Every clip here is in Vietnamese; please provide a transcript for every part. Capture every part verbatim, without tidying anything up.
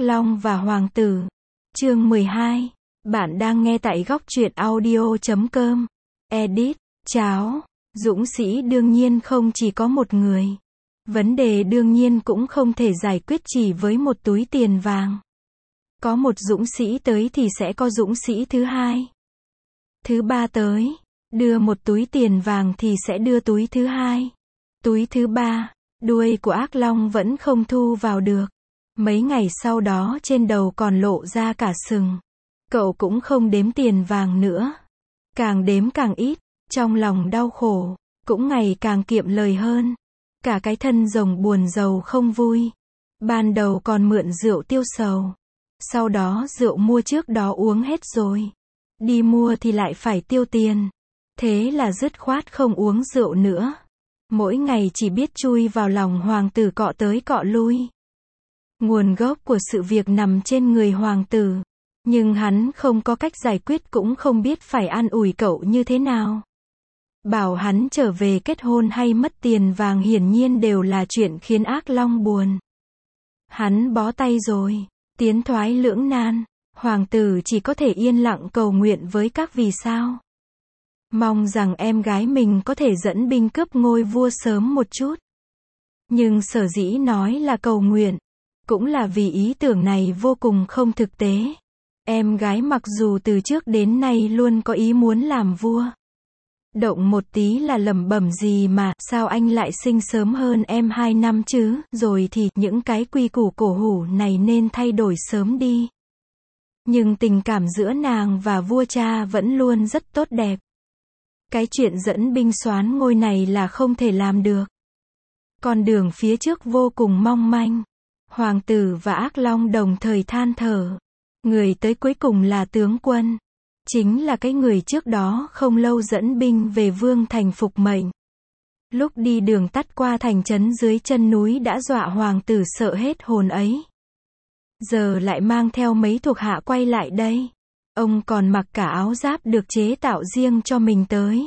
Ác Long và Hoàng tử. Chương mười hai. Bạn đang nghe tại góc truyện audio chấm com. Edit. Cháo. Dũng sĩ đương nhiên không chỉ có một người. Vấn đề đương nhiên cũng không thể giải quyết chỉ với một túi tiền vàng. Có một dũng sĩ tới thì sẽ có dũng sĩ thứ hai. Thứ ba tới. Đưa một túi tiền vàng thì sẽ đưa túi thứ hai. Túi thứ ba. Đuôi của ác long vẫn không thu vào được. Mấy ngày sau đó trên đầu còn lộ ra cả sừng. Cậu cũng không đếm tiền vàng nữa. Càng đếm càng ít, trong lòng đau khổ, cũng ngày càng kiệm lời hơn. Cả cái thân rồng buồn rầu không vui. Ban đầu còn mượn rượu tiêu sầu. Sau đó rượu mua trước đó uống hết rồi. Đi mua thì lại phải tiêu tiền. Thế là dứt khoát không uống rượu nữa. Mỗi ngày chỉ biết chui vào lòng hoàng tử cọ tới cọ lui. Nguồn gốc của sự việc nằm trên người hoàng tử. Nhưng hắn không có cách giải quyết cũng không biết phải an ủi cậu như thế nào. Bảo hắn trở về kết hôn hay mất tiền vàng hiển nhiên đều là chuyện khiến ác long buồn. Hắn bó tay rồi. Tiến thoái lưỡng nan. Hoàng tử chỉ có thể yên lặng cầu nguyện với các vì sao. Mong rằng em gái mình có thể dẫn binh cướp ngôi vua sớm một chút. Nhưng sở dĩ nói là cầu nguyện. Cũng là vì ý tưởng này vô cùng không thực tế. Em gái mặc dù từ trước đến nay luôn có ý muốn làm vua. Động một tí là lẩm bẩm gì mà, sao anh lại sinh sớm hơn em hai năm chứ, rồi thì, những cái quy củ cổ hủ này nên thay đổi sớm đi. Nhưng tình cảm giữa nàng và vua cha vẫn luôn rất tốt đẹp. Cái chuyện dẫn binh soán ngôi này là không thể làm được. Con đường phía trước vô cùng mong manh. Hoàng tử và ác long đồng thời than thở. Người tới cuối cùng là tướng quân. Chính là cái người trước đó không lâu dẫn binh về Vương Thành phục mệnh. Lúc đi đường tắt qua thành trấn dưới chân núi đã dọa hoàng tử sợ hết hồn ấy. Giờ lại mang theo mấy thuộc hạ quay lại đây. Ông còn mặc cả áo giáp được chế tạo riêng cho mình tới.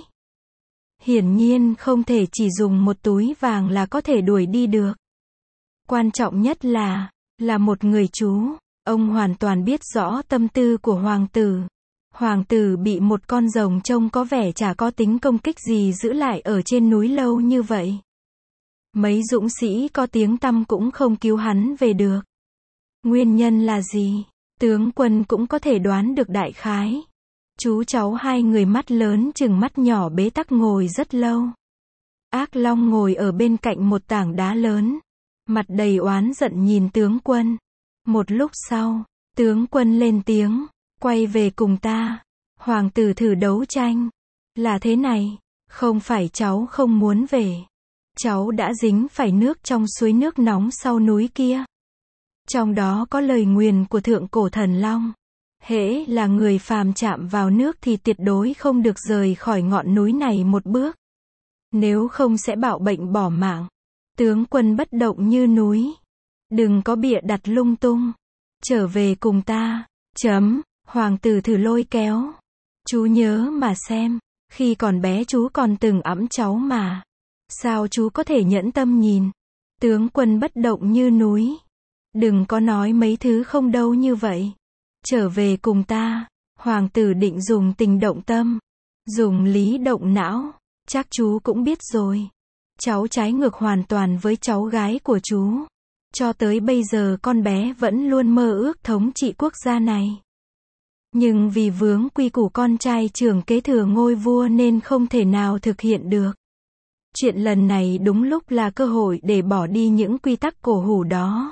Hiển nhiên không thể chỉ dùng một túi vàng là có thể đuổi đi được. Quan trọng nhất là, là một người chú. Ông hoàn toàn biết rõ tâm tư của hoàng tử. Hoàng tử bị một con rồng trông có vẻ chả có tính công kích gì giữ lại ở trên núi lâu như vậy. Mấy dũng sĩ có tiếng tăm cũng không cứu hắn về được. Nguyên nhân là gì? Tướng quân cũng có thể đoán được đại khái. Chú cháu hai người mắt lớn chừng mắt nhỏ bế tắc ngồi rất lâu. Ác long ngồi ở bên cạnh một tảng đá lớn. Mặt đầy oán giận nhìn tướng quân. Một lúc sau, tướng quân lên tiếng. Quay về cùng ta. Hoàng tử thử đấu tranh. Là thế này. Không phải cháu không muốn về. Cháu đã dính phải nước trong suối nước nóng sau núi kia. Trong đó có lời nguyền của thượng cổ thần long. Hễ là người phàm chạm vào nước thì tuyệt đối không được rời khỏi ngọn núi này một bước. Nếu không sẽ bạo bệnh bỏ mạng. Tướng quân bất động như núi. Đừng có bịa đặt lung tung. Trở về cùng ta. Chấm. Hoàng tử thử lôi kéo. Chú nhớ mà xem. Khi còn bé chú còn từng ẵm cháu mà. Sao chú có thể nhẫn tâm nhìn. Tướng quân bất động như núi. Đừng có nói mấy thứ không đâu như vậy. Trở về cùng ta. Hoàng tử định dùng tình động tâm. Dùng lý động não. Chắc chú cũng biết rồi. Cháu trái ngược hoàn toàn với cháu gái của chú. Cho tới bây giờ con bé vẫn luôn mơ ước thống trị quốc gia này. Nhưng vì vướng quy củ con trai trưởng kế thừa ngôi vua nên không thể nào thực hiện được. Chuyện lần này đúng lúc là cơ hội để bỏ đi những quy tắc cổ hủ đó.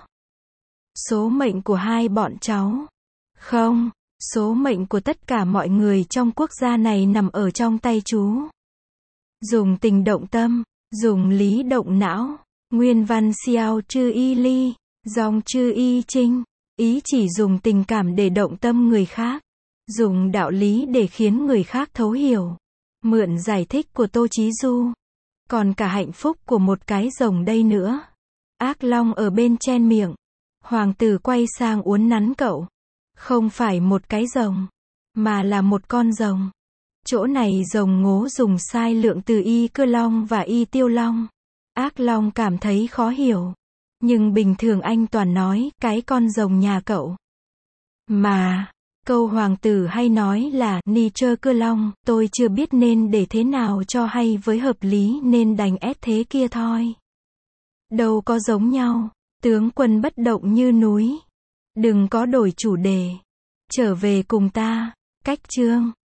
Số mệnh của hai bọn cháu. Không, số mệnh của tất cả mọi người trong quốc gia này nằm ở trong tay chú. Dùng tình động tâm, dùng lý động não. Nguyên văn Xiao Chư Y Ly, dòng Chư Y Trinh. Ý chỉ dùng tình cảm để động tâm người khác. Dùng đạo lý để khiến người khác thấu hiểu. Mượn giải thích của Tô Chí Du. Còn cả hạnh phúc của một cái rồng đây nữa. Ác long ở bên chen miệng. Hoàng tử quay sang uốn nắn cậu. Không phải một cái rồng. Mà là một con rồng. Chỗ này rồng ngố dùng sai lượng từ y cơ long và y tiêu long. Ác long cảm thấy khó hiểu. Nhưng bình thường anh toàn nói, cái con rồng nhà cậu. Mà, câu hoàng tử hay nói là, ni trơ cưa long, tôi chưa biết nên để thế nào cho hay với hợp lý nên đành ép thế kia thôi. Đâu có giống nhau, tướng quân bất động như núi. Đừng có đổi chủ đề. Trở về cùng ta. Cách chương